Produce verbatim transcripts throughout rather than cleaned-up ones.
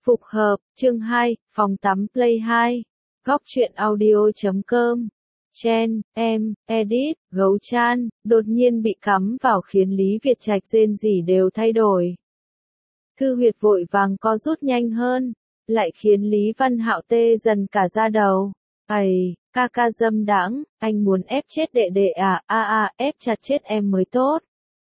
Phục hợp, chương hai, phòng tắm play hai. Góc truyện audio chấm com. Chen, em, edit, gấu chan, đột nhiên bị cắm vào khiến Lý Việt Trạch rên rỉ đều thay đổi. Thư huyệt vội vàng co rút nhanh hơn, lại khiến Lý Văn Hạo tê dần cả da đầu. Ầy, ca ca dâm đãng, anh muốn ép chết đệ đệ à, a a, ép chặt chết em mới tốt.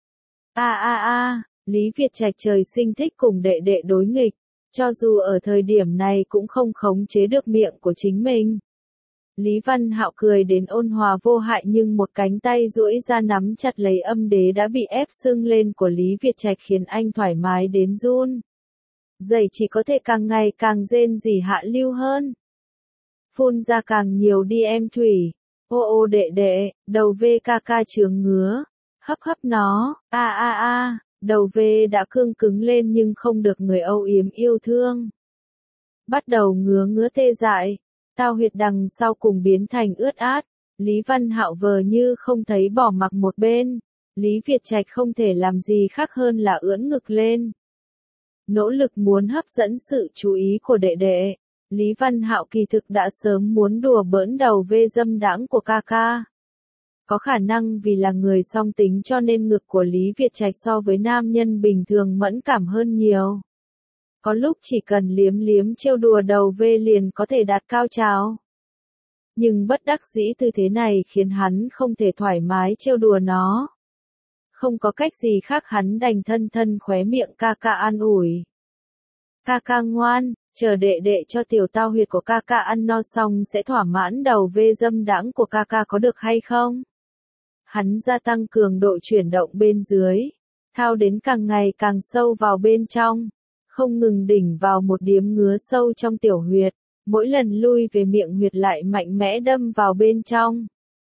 A a a, Lý Việt Trạch trời sinh thích cùng đệ đệ đối nghịch, cho dù ở thời điểm này cũng không khống chế được miệng của chính mình. Lý Văn Hạo cười đến ôn hòa vô hại nhưng một cánh tay duỗi ra nắm chặt lấy âm đế đã bị ép sưng lên của Lý Việt Trạch khiến anh thoải mái đến run. Giày chỉ có thể càng ngày càng rên rỉ hạ lưu hơn. Phun ra càng nhiều đi em Thủy. Ô ô đệ đệ, đầu vê ca ca chướng ngứa. Hấp hấp nó, a a a, đầu vê đã cương cứng lên nhưng không được người âu yếm yêu thương. Bắt đầu ngứa ngứa tê dại. Tao huyệt đằng sau cùng biến thành ướt át. Lý Văn Hạo vờ như không thấy bỏ mặc một bên. Lý Việt Trạch không thể làm gì khác hơn là ưỡn ngực lên. Nỗ lực muốn hấp dẫn sự chú ý của đệ đệ. Lý Văn Hạo kỳ thực đã sớm muốn đùa bỡn đầu vê dâm đãng của ca ca. Có khả năng vì là người song tính cho nên ngực của Lý Việt Trạch so với nam nhân bình thường mẫn cảm hơn nhiều. Có lúc chỉ cần liếm liếm trêu đùa đầu vê liền có thể đạt cao trào. Nhưng bất đắc dĩ tư thế này khiến hắn không thể thoải mái trêu đùa nó. Không có cách gì khác hắn đành thân thân khóe miệng ca ca an ủi. Ca ca ngoan, chờ đệ đệ cho tiểu tao huyệt của ca ca ăn no xong sẽ thỏa mãn đầu vê dâm đãng của ca ca có được hay không? Hắn gia tăng cường độ chuyển động bên dưới, thao đến càng ngày càng sâu vào bên trong, không ngừng đỉnh vào một điếm ngứa sâu trong tiểu huyệt, mỗi lần lui về miệng huyệt lại mạnh mẽ đâm vào bên trong.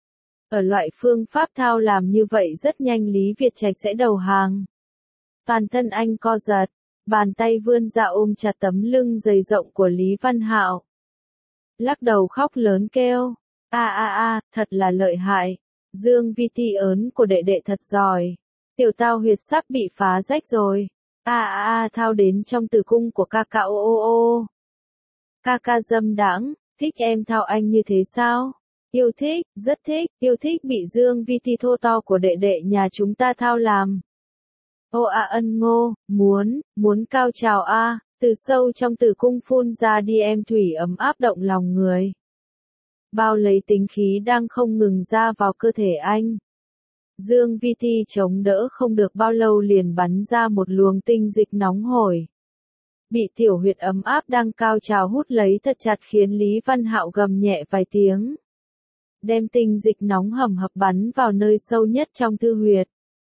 Ở loại phương pháp thao làm như vậy rất nhanh Lý Việt Trạch sẽ đầu hàng. Toàn thân anh co giật, bàn tay vươn ra ôm chặt tấm lưng dày rộng của Lý Văn Hạo. Lắc đầu khóc lớn kêu, a a a, thật là lợi hại. Dương vi ti ớn của đệ đệ thật giỏi. Tiểu tao huyệt sắp bị phá rách rồi. A a a thao đến trong tử cung của ca ca ô ô ô. Ca ca dâm đãng, thích em thao anh như thế sao? Yêu thích, rất thích, yêu thích bị Dương vi ti thô to của đệ đệ nhà chúng ta thao làm. Ô a ân ngô, muốn, muốn cao trào a, từ sâu trong tử cung phun ra đi em Thủy ấm áp động lòng người. Bao lấy tính khí đang không ngừng ra vào cơ thể anh. Dương vi ti chống đỡ không được bao lâu liền bắn ra một luồng tinh dịch nóng hổi. Bị tiểu huyệt ấm áp đang cao trào hút lấy thật chặt khiến Lý Văn Hạo gầm nhẹ vài tiếng. Đem tinh dịch nóng hầm hập bắn vào nơi sâu nhất trong thư huyệt.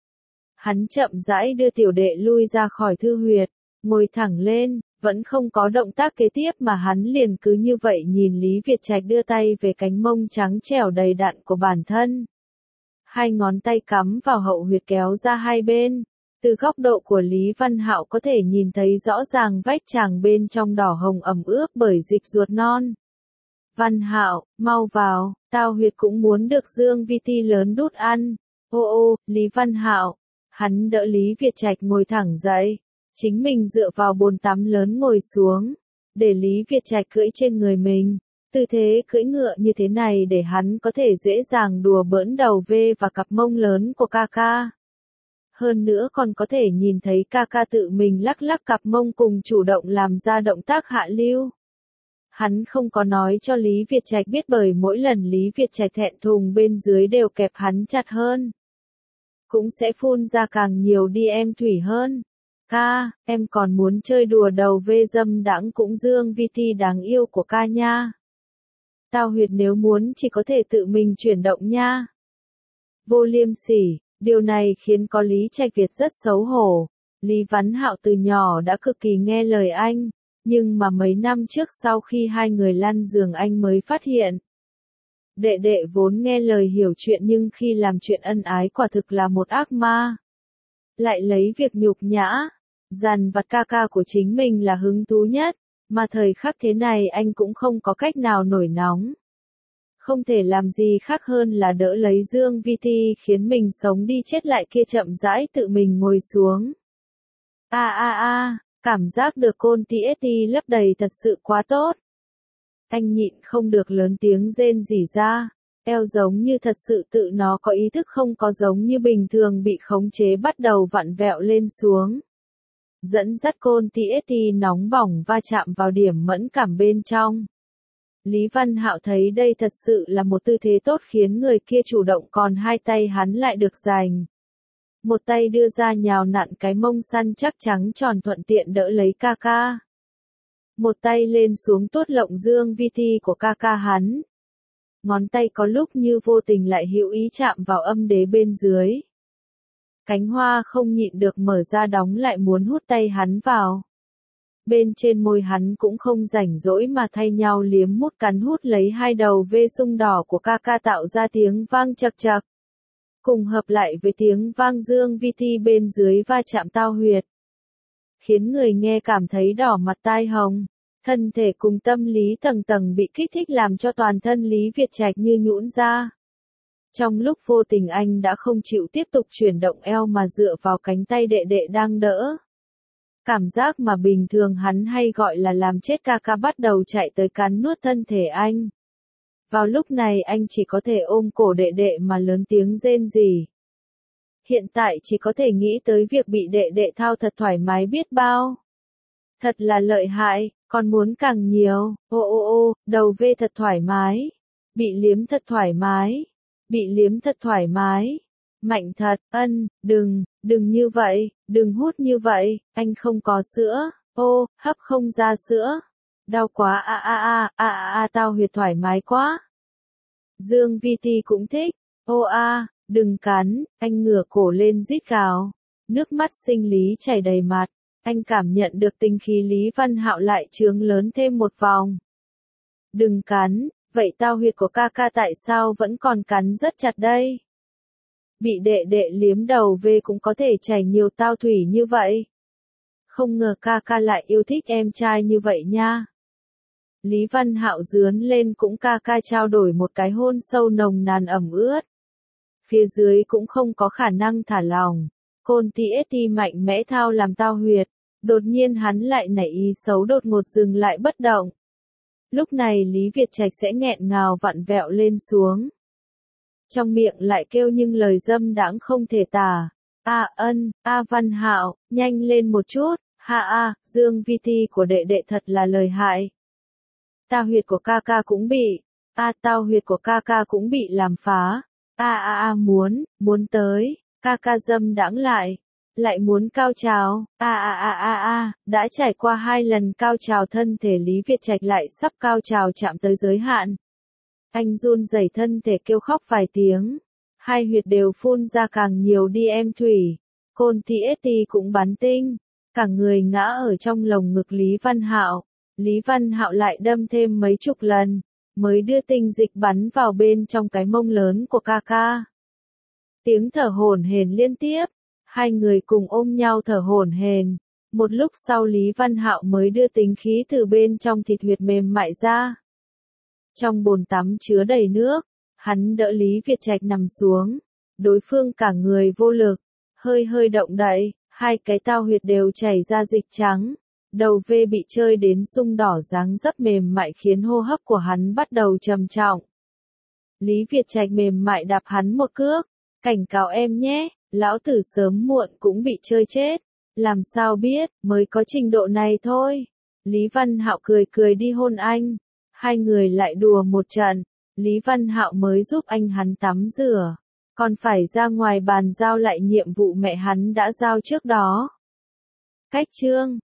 Hắn chậm rãi đưa tiểu đệ lui ra khỏi thư huyệt, ngồi thẳng lên, vẫn không có động tác kế tiếp mà hắn liền cứ như vậy nhìn Lý Việt Trạch đưa tay về cánh mông trắng trẻo đầy đặn của bản thân. Hai ngón tay cắm vào hậu huyệt kéo ra hai bên, từ góc độ của Lý Văn Hạo có thể nhìn thấy rõ ràng vách tràng bên trong đỏ hồng ẩm ướt bởi dịch ruột non. Văn Hạo, mau vào, tao huyệt cũng muốn được Dương vi ti lớn đút ăn. Ô ô, Lý Văn Hạo. Hắn đỡ Lý Việt Trạch ngồi thẳng dậy, chính mình dựa vào bồn tắm lớn ngồi xuống, để Lý Việt Trạch cưỡi trên người mình. Tư thế cưỡi ngựa như thế này để hắn có thể dễ dàng đùa bỡn đầu vê và cặp mông lớn của ca ca. Hơn nữa còn có thể nhìn thấy ca ca tự mình lắc lắc cặp mông cùng chủ động làm ra động tác hạ lưu. Hắn không có nói cho Lý Việt Trạch biết bởi mỗi lần Lý Việt Trạch thẹn thùng bên dưới đều kẹp hắn chặt hơn. Cũng sẽ phun ra càng nhiều đi em Thủy hơn. Ca, em còn muốn chơi đùa đầu vê dâm đãng cũng Dương vi ti đáng yêu của ca nha. Tao huyệt nếu muốn chỉ có thể tự mình chuyển động nha. Vô liêm sỉ, điều này khiến có Lý Trạch Việt rất xấu hổ. Lý Văn Hạo từ nhỏ đã cực kỳ nghe lời anh, nhưng mà mấy năm trước sau khi hai người lăn giường anh mới phát hiện. Đệ đệ vốn nghe lời hiểu chuyện nhưng khi làm chuyện ân ái quả thực là một ác ma. Lại lấy việc nhục nhã, dằn vặt ca ca của chính mình là hứng thú nhất, mà thời khắc thế này anh cũng không có cách nào nổi nóng. Không thể làm gì khác hơn là đỡ lấy Dương vi ti khiến mình sống đi chết lại kia chậm rãi tự mình ngồi xuống. A a a, Cảm giác được côn tê ét tê lấp đầy thật sự quá tốt. Anh nhịn không được lớn tiếng rên rỉ ra. Eo giống như thật sự tự nó có ý thức, không có giống như bình thường bị khống chế bắt đầu vặn vẹo lên xuống. Dẫn dắt côn tê ét tê nóng bỏng va chạm vào điểm mẫn cảm bên trong. Lý Văn Hạo thấy đây thật sự là một tư thế tốt khiến người kia chủ động, còn hai tay hắn lại được dành. Một tay đưa ra nhào nặn cái mông săn chắc trắng tròn thuận tiện đỡ lấy ca ca. Một tay lên xuống tuốt lộng dương vi thi của ca ca hắn. Ngón tay có lúc như vô tình lại hữu ý chạm vào âm đế bên dưới. Cánh hoa không nhịn được mở ra đóng lại muốn hút tay hắn vào. Bên trên môi hắn cũng không rảnh rỗi mà thay nhau liếm mút cắn hút lấy hai đầu vê sung đỏ của ca ca tạo ra tiếng vang chật chật. Cùng hợp lại với tiếng vang dương vi thi bên dưới va chạm tao huyệt. Khiến người nghe cảm thấy đỏ mặt tai hồng. Thân thể cùng tâm lý tầng tầng bị kích thích làm cho toàn thân Lý Việt Trạch như nhũn ra. Trong lúc vô tình anh đã không chịu tiếp tục chuyển động eo mà dựa vào cánh tay đệ đệ đang đỡ. Cảm giác mà bình thường hắn hay gọi là làm chết ca ca bắt đầu chạy tới cắn nuốt thân thể anh. Vào lúc này anh chỉ có thể ôm cổ đệ đệ mà lớn tiếng rên rỉ. Hiện tại chỉ có thể nghĩ tới việc bị đệ đệ thao thật thoải mái biết bao. Thật là lợi hại, còn muốn càng nhiều, ô ô ô, đầu vê thật thoải mái. Bị liếm thật thoải mái. Bị liếm thật thoải mái. Mạnh thật, ân, đừng, đừng như vậy, đừng hút như vậy, anh không có sữa, ô, hấp không ra sữa. Đau quá a a a, a a a tao huyệt thoải mái quá. Dương Vi Ti cũng thích, ô a, đừng cắn, anh ngửa cổ lên rít gào. Nước mắt sinh lý chảy đầy mặt, anh cảm nhận được tinh khí Lý Văn Hạo lại trướng lớn thêm một vòng. Đừng cắn, vậy tao huyệt của ca ca tại sao vẫn còn cắn rất chặt đây? Bị đệ đệ liếm đầu về cũng có thể chảy nhiều tao thủy như vậy. Không ngờ ca ca lại yêu thích em trai như vậy nha. Lý Văn Hạo dướn lên cũng ca ca trao đổi một cái hôn sâu nồng nàn ẩm ướt. Phía dưới cũng không có khả năng thả lỏng. Côn tê ét tê mạnh mẽ thao làm tao huyệt. Đột nhiên hắn lại nảy ý xấu đột ngột dừng lại bất động. Lúc này Lý Việt Trạch sẽ nghẹn ngào vặn vẹo lên xuống. Trong miệng lại kêu nhưng lời dâm đãng không thể tả. A ân, A Văn Hạo, nhanh lên một chút, ha a, Dương Vi Ti của đệ đệ thật là lời hại. Tao huyệt của ca ca cũng bị, a tao huyệt của ca ca cũng bị làm phá. A a a muốn, muốn tới, ca ca dâm đãng lại, lại muốn cao trào. A a a a a, đã trải qua hai lần cao trào thân thể Lý Việt Trạch lại sắp cao trào chạm tới giới hạn. Anh run rẩy thân thể kêu khóc vài tiếng. Hai huyệt đều phun ra càng nhiều đi em thủy. Côn tê ét tê cũng bắn tinh. Cả người ngã ở trong lồng ngực Lý Văn Hạo. Lý Văn Hạo lại đâm thêm mấy chục lần. Mới đưa tinh dịch bắn vào bên trong cái mông lớn của ca ca. Tiếng thở hổn hển liên tiếp. Hai người cùng ôm nhau thở hổn hển. Một lúc sau Lý Văn Hạo mới đưa tinh khí từ bên trong thịt huyệt mềm mại ra. Trong bồn tắm chứa đầy nước, hắn đỡ Lý Việt Trạch nằm xuống. Đối phương cả người vô lực, hơi hơi động đậy, hai cái tao huyệt đều chảy ra dịch trắng. Đầu vê bị chơi đến sung đỏ dáng dấp mềm mại khiến hô hấp của hắn bắt đầu trầm trọng. Lý Việt Trạch mềm mại đạp hắn một cước, cảnh cáo em nhé, lão tử sớm muộn cũng bị chơi chết. Làm sao biết, mới có trình độ này thôi. Lý Văn Hạo cười cười đi hôn anh. Hai người lại đùa một trận, Lý Văn Hạo mới giúp anh hắn tắm rửa, còn phải ra ngoài bàn giao lại nhiệm vụ mẹ hắn đã giao trước đó. Cách chương